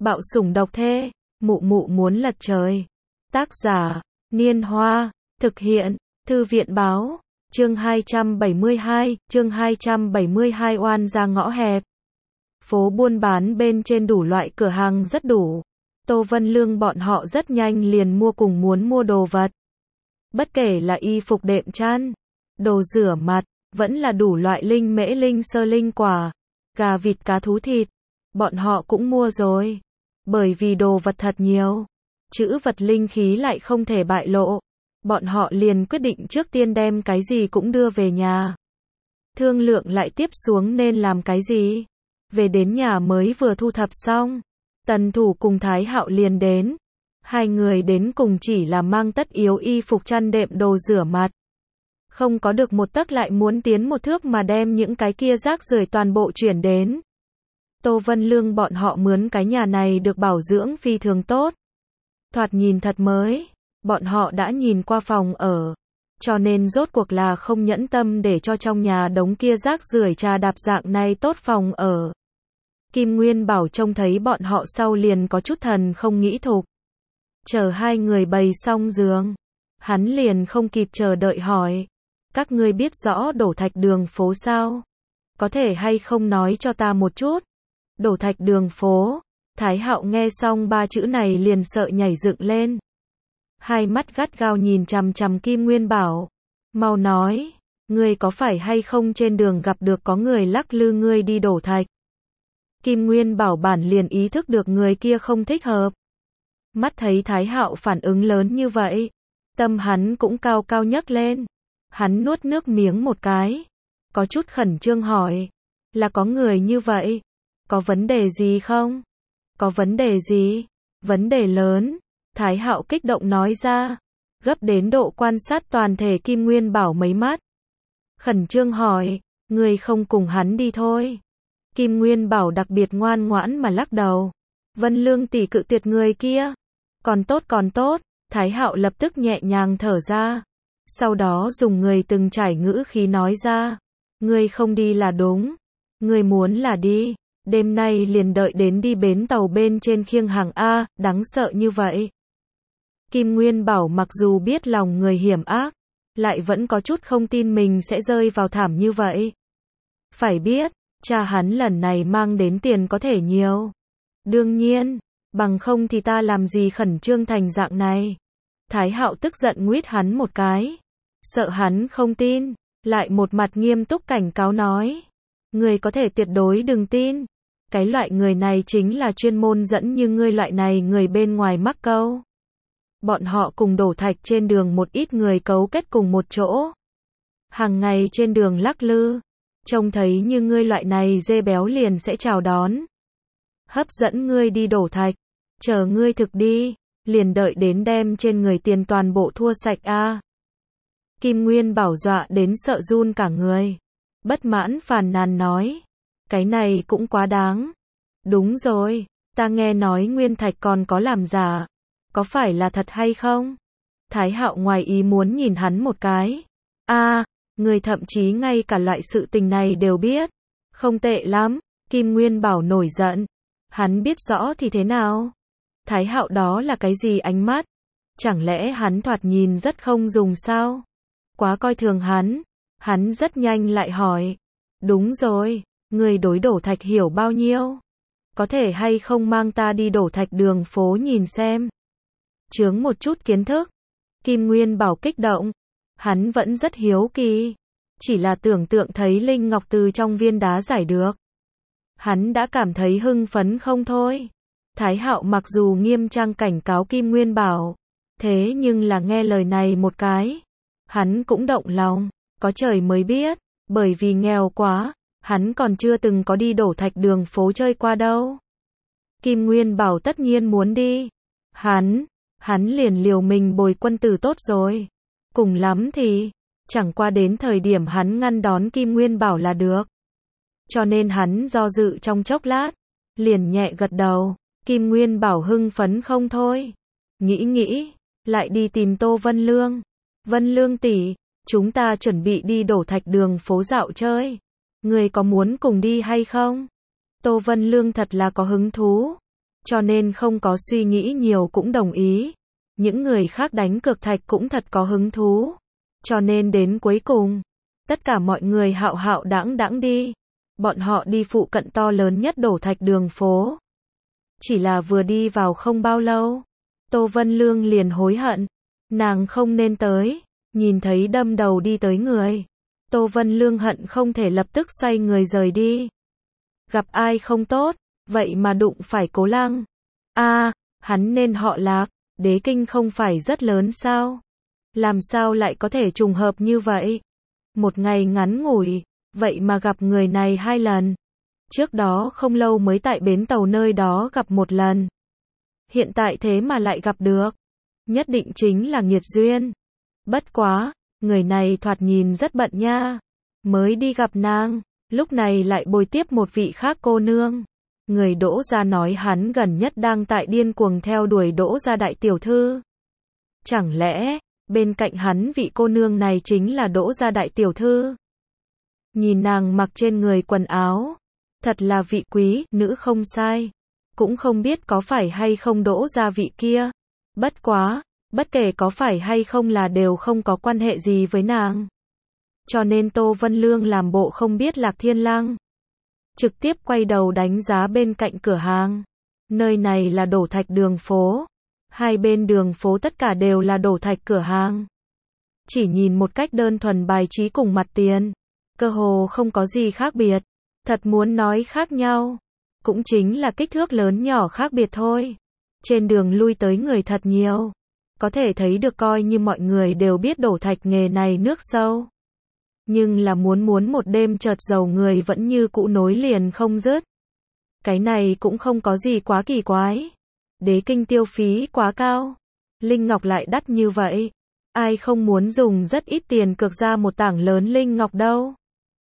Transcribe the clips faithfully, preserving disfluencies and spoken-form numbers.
Bạo sủng độc thê, mụ mụ muốn lật trời. Tác giả, Niên Hoa, thực hiện, Thư viện Báo, chương hai trăm bảy mươi hai, chương hai trăm bảy mươi hai oan ra ngõ hẹp. Phố buôn bán bên trên đủ loại cửa hàng rất đủ. Tô Vân Lương bọn họ rất nhanh liền mua cùng muốn mua đồ vật. Bất kể là y phục đệm chăn, đồ rửa mặt, vẫn là đủ loại linh mễ linh sơ linh quả, gà vịt cá thú thịt, bọn họ cũng mua rồi. Bởi vì đồ vật thật nhiều, chữ vật linh khí lại không thể bại lộ, bọn họ liền quyết định trước tiên đem cái gì cũng đưa về nhà. Thương lượng lại tiếp xuống nên làm cái gì. Về đến nhà mới vừa thu thập xong, Tần Thủ cùng Thái Hạo liền đến. Hai người đến cùng chỉ là mang tất yếu y phục chăn đệm đồ rửa mặt. Không có được một tấc lại muốn tiến một thước mà đem những cái kia rác rưởi toàn bộ chuyển đến. Tô Vân Lương bọn họ mướn cái nhà này được bảo dưỡng phi thường tốt. Thoạt nhìn thật mới, bọn họ đã nhìn qua phòng ở, cho nên rốt cuộc là không nhẫn tâm để cho trong nhà đống kia rác rưởi trà đạp dạng này tốt phòng ở. Kim Nguyên Bảo trông thấy bọn họ sau liền có chút thần không nghĩ thục. Chờ hai người bày xong giường, hắn liền không kịp chờ đợi hỏi, các ngươi biết rõ đổ thạch đường phố sao? Có thể hay không nói cho ta một chút? Đổ thạch đường phố. Thái Hạo nghe xong ba chữ này liền sợ nhảy dựng lên. Hai mắt gắt gao nhìn chằm chằm Kim Nguyên Bảo. Mau nói, ngươi có phải hay không trên đường gặp được có người lắc lư ngươi đi đổ thạch? Kim Nguyên Bảo bản liền ý thức được người kia không thích hợp. Mắt thấy Thái Hạo phản ứng lớn như vậy, tâm hắn cũng cao cao nhấc lên. Hắn nuốt nước miếng một cái, có chút khẩn trương hỏi, là có người như vậy, có vấn đề gì không? Có vấn đề gì? Vấn đề lớn. Thái Hạo kích động nói ra, gấp đến độ quan sát toàn thể Kim Nguyên Bảo mấy mắt. Khẩn trương hỏi, người không cùng hắn đi thôi. Kim Nguyên Bảo đặc biệt ngoan ngoãn mà lắc đầu. Vân Lương tỷ cự tuyệt người kia. Còn tốt còn tốt, Thái Hạo lập tức nhẹ nhàng thở ra. Sau đó dùng người từng trải ngữ khí nói ra, ngươi không đi là đúng. Ngươi muốn là đi, đêm nay liền đợi đến đi bến tàu bên trên khiêng hàng A, đáng sợ như vậy. Kim Nguyên Bảo mặc dù biết lòng người hiểm ác, lại vẫn có chút không tin mình sẽ rơi vào thảm như vậy. Phải biết, cha hắn lần này mang đến tiền có thể nhiều. Đương nhiên, bằng không thì ta làm gì khẩn trương thành dạng này. Thái Hạo tức giận nguyết hắn một cái. Sợ hắn không tin, lại một mặt nghiêm túc cảnh cáo nói. Người có thể tuyệt đối đừng tin. Cái loại người này chính là chuyên môn dẫn như ngươi loại này người bên ngoài mắc câu. Bọn họ cùng đổ thạch trên đường một ít người cấu kết cùng một chỗ. Hàng ngày trên đường lắc lư. Trông thấy như ngươi loại này dê béo liền sẽ chào đón. Hấp dẫn ngươi đi đổ thạch. Chờ ngươi thực đi, liền đợi đến đem trên người tiền toàn bộ thua sạch a. Kim Nguyên Bảo dọa đến sợ run cả người. Bất mãn phàn nàn nói. Cái này cũng quá đáng. Đúng rồi, ta nghe nói nguyên thạch còn có làm giả. Có phải là thật hay không? Thái Hạo ngoài ý muốn nhìn hắn một cái. A, người thậm chí ngay cả loại sự tình này đều biết. Không tệ lắm. Kim Nguyên Bảo nổi giận. Hắn biết rõ thì thế nào? Thái Hạo đó là cái gì ánh mắt? Chẳng lẽ hắn thoạt nhìn rất không dùng sao? Quá coi thường hắn. Hắn rất nhanh lại hỏi. Đúng rồi, người đối đổ thạch hiểu bao nhiêu? Có thể hay không mang ta đi đổ thạch đường phố nhìn xem? Chướng một chút kiến thức. Kim Nguyên Bảo kích động. Hắn vẫn rất hiếu kỳ. Chỉ là tưởng tượng thấy Linh Ngọc từ trong viên đá giải được. Hắn đã cảm thấy hưng phấn không thôi. Thái Hạo mặc dù nghiêm trang cảnh cáo Kim Nguyên Bảo. Thế nhưng là nghe lời này một cái. Hắn cũng động lòng. Có trời mới biết. Bởi vì nghèo quá. Hắn còn chưa từng có đi đổ thạch đường phố chơi qua đâu. Kim Nguyên Bảo tất nhiên muốn đi. Hắn, hắn liền liều mình bồi quân tử tốt rồi. Cùng lắm thì, chẳng qua đến thời điểm hắn ngăn đón Kim Nguyên Bảo là được. Cho nên hắn do dự trong chốc lát, liền nhẹ gật đầu. Kim Nguyên Bảo hưng phấn không thôi. Nghĩ nghĩ, lại đi tìm Tô Vân Lương. Vân Lương tỷ, chúng ta chuẩn bị đi đổ thạch đường phố dạo chơi. Người có muốn cùng đi hay không? Tô Vân Lương thật là có hứng thú. cho nên không có suy nghĩ nhiều cũng đồng ý. Những người khác đánh cược thạch cũng thật có hứng thú, cho nên đến cuối cùng, tất cả mọi người hạo hạo đãng đãng đi. Bọn họ đi phụ cận to lớn nhất đổ thạch đường phố. Chỉ là vừa đi vào không bao lâu, Tô Vân Lương liền hối hận, nàng không nên tới. Nhìn thấy đâm đầu đi tới người, Tô Vân Lương hận không thể lập tức xoay người rời đi. Gặp ai không tốt, vậy mà đụng phải Cố Lăng. A, à, hắn nên họ Lạc, Đế Kinh không phải rất lớn sao? Làm sao lại có thể trùng hợp như vậy? Một ngày ngắn ngủi, vậy mà gặp người này hai lần. Trước đó không lâu mới tại bến tàu nơi đó gặp một lần. Hiện tại thế mà lại gặp được. Nhất định chính là nghiệt duyên. Bất quá, người này thoạt nhìn rất bận nha. Mới đi gặp nàng, lúc này lại bồi tiếp một vị khác cô nương. Người Đỗ gia nói hắn gần nhất đang tại điên cuồng theo đuổi Đỗ gia đại tiểu thư. Chẳng lẽ, bên cạnh hắn vị cô nương này chính là Đỗ gia đại tiểu thư? Nhìn nàng mặc trên người quần áo, thật là vị quý, nữ không sai. Cũng không biết có phải hay không Đỗ gia vị kia. Bất quá, bất kể có phải hay không là đều không có quan hệ gì với nàng. Cho nên Tô Vân Lương làm bộ không biết Lạc Thiên Lăng. Trực tiếp quay đầu đánh giá bên cạnh cửa hàng. Nơi này là đổ thạch đường phố. Hai bên đường phố tất cả đều là đổ thạch cửa hàng. Chỉ nhìn một cách đơn thuần bài trí cùng mặt tiền, cơ hồ không có gì khác biệt. Thật muốn nói khác nhau, cũng chính là kích thước lớn nhỏ khác biệt thôi. Trên đường lui tới người thật nhiều. Có thể thấy được coi như mọi người đều biết đổ thạch nghề này nước sâu. Nhưng là muốn muốn một đêm chợt giàu người vẫn như cũ nối liền không dứt. Cái này cũng không có gì quá kỳ quái. Đế Kinh tiêu phí quá cao. Linh ngọc lại đắt như vậy. Ai không muốn dùng rất ít tiền cược ra một tảng lớn linh ngọc đâu.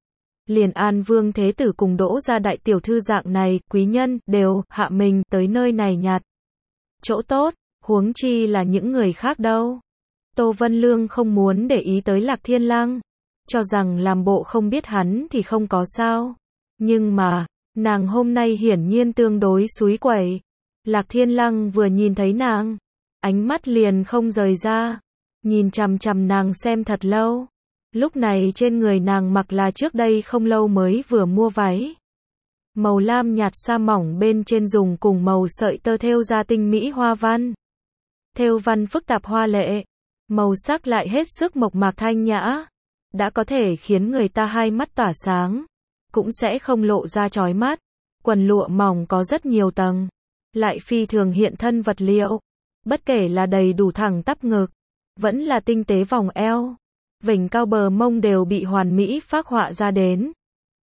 Liền An Vương Thế Tử cùng Đỗ gia đại tiểu thư dạng này, quý nhân, đều hạ mình tới nơi này nhặt chỗ tốt, huống chi là những người khác đâu. Tô Vân Lương không muốn để ý tới Lạc Thiên Lăng, cho rằng làm bộ không biết hắn thì không có sao. Nhưng mà, nàng hôm nay hiển nhiên tương đối xúi quẩy. Lạc Thiên Lăng vừa nhìn thấy nàng, ánh mắt liền không rời ra, nhìn chằm chằm nàng xem thật lâu. Lúc này trên người nàng mặc là trước đây không lâu mới vừa mua váy. Màu lam nhạt sa mỏng bên trên dùng cùng màu sợi tơ thêu ra tinh mỹ hoa văn. Thêu văn phức tạp hoa lệ, màu sắc lại hết sức mộc mạc thanh nhã. Đã có thể khiến người ta hai mắt tỏa sáng, cũng sẽ không lộ ra chói mắt. Quần lụa mỏng có rất nhiều tầng, lại phi thường hiện thân vật liệu. Bất kể là đầy đủ thẳng tắp ngực, vẫn là tinh tế vòng eo, vành cao bờ mông đều bị hoàn mỹ phác họa ra đến.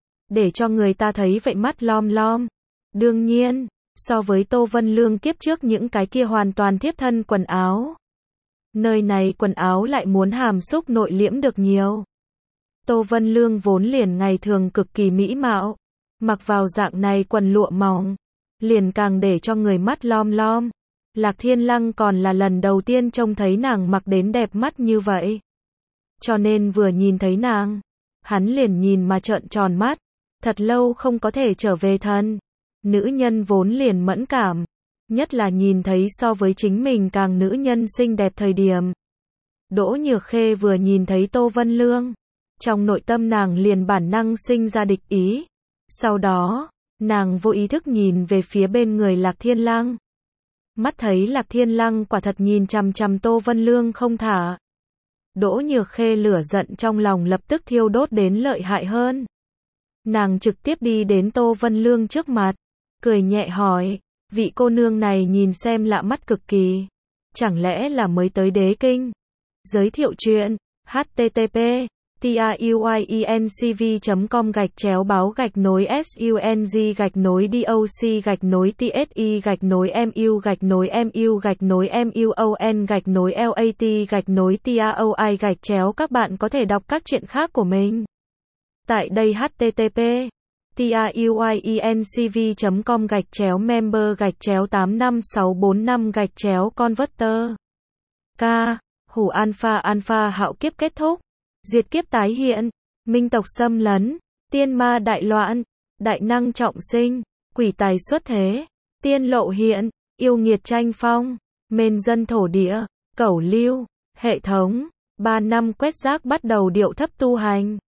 Để cho người ta thấy vậy mắt lom lom. Đương nhiên, so với Tô Vân Lương kiếp trước những cái kia hoàn toàn thiếp thân quần áo. Nơi này quần áo lại muốn hàm xúc nội liễm được nhiều. Tô Vân Lương vốn liền ngày thường cực kỳ mỹ mạo, mặc vào dạng này quần lụa mỏng, liền càng để cho người mắt lom lom. Lạc Thiên Lăng còn là lần đầu tiên trông thấy nàng mặc đến đẹp mắt như vậy. Cho nên vừa nhìn thấy nàng, hắn liền nhìn mà trợn tròn mắt, thật lâu không có thể trở về thân. Nữ nhân vốn liền mẫn cảm, nhất là nhìn thấy so với chính mình càng nữ nhân xinh đẹp thời điểm. Đỗ Nhược Khê vừa nhìn thấy Tô Vân Lương, trong nội tâm nàng liền bản năng sinh ra địch ý. Sau đó, nàng vô ý thức nhìn về phía bên người Lạc Thiên Lăng. Mắt thấy Lạc Thiên Lăng quả thật nhìn chằm chằm Tô Vân Lương không thả. Đỗ Nhược Khê lửa giận trong lòng lập tức thiêu đốt đến lợi hại hơn. Nàng trực tiếp đi đến Tô Vân Lương trước mặt, cười nhẹ hỏi, vị cô nương này nhìn xem lạ mắt cực kỳ. Chẳng lẽ là mới tới Đế Kinh? Giới thiệu chuyện, h t t p tuyencv chấm com gạch chéo báo gạch nối sung gạch nối doc gạch nối tsi gạch nối mu gạch nối mu gạch nối muon gạch nối lat gạch nối taoi gạch chéo. Các bạn có thể đọc các chuyện khác của mình tại đây. h t t p tuyencv chấm com gạch chéo member gạch chéo tám năm sáu bốn năm gạch chéo converter. K. Hủ alpha alpha hạo kiếp kết thúc, diệt kiếp tái hiện, minh tộc xâm lấn, tiên ma đại loạn, đại năng trọng sinh, quỷ tài xuất thế, tiên lộ hiện, yêu nghiệt tranh phong, mên dân thổ địa, cẩu lưu, hệ thống, ba năm quét rác bắt đầu điệu thấp tu hành.